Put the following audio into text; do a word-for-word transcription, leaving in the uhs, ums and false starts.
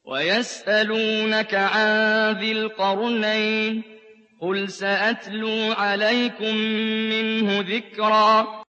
وَيَسْأَلُونَكَ عَن ذِي الْقَرْنَيْنِ ۖ قُلْ سَأَتْلُو عَلَيْكُم مِّنْهُ ذِكْرًا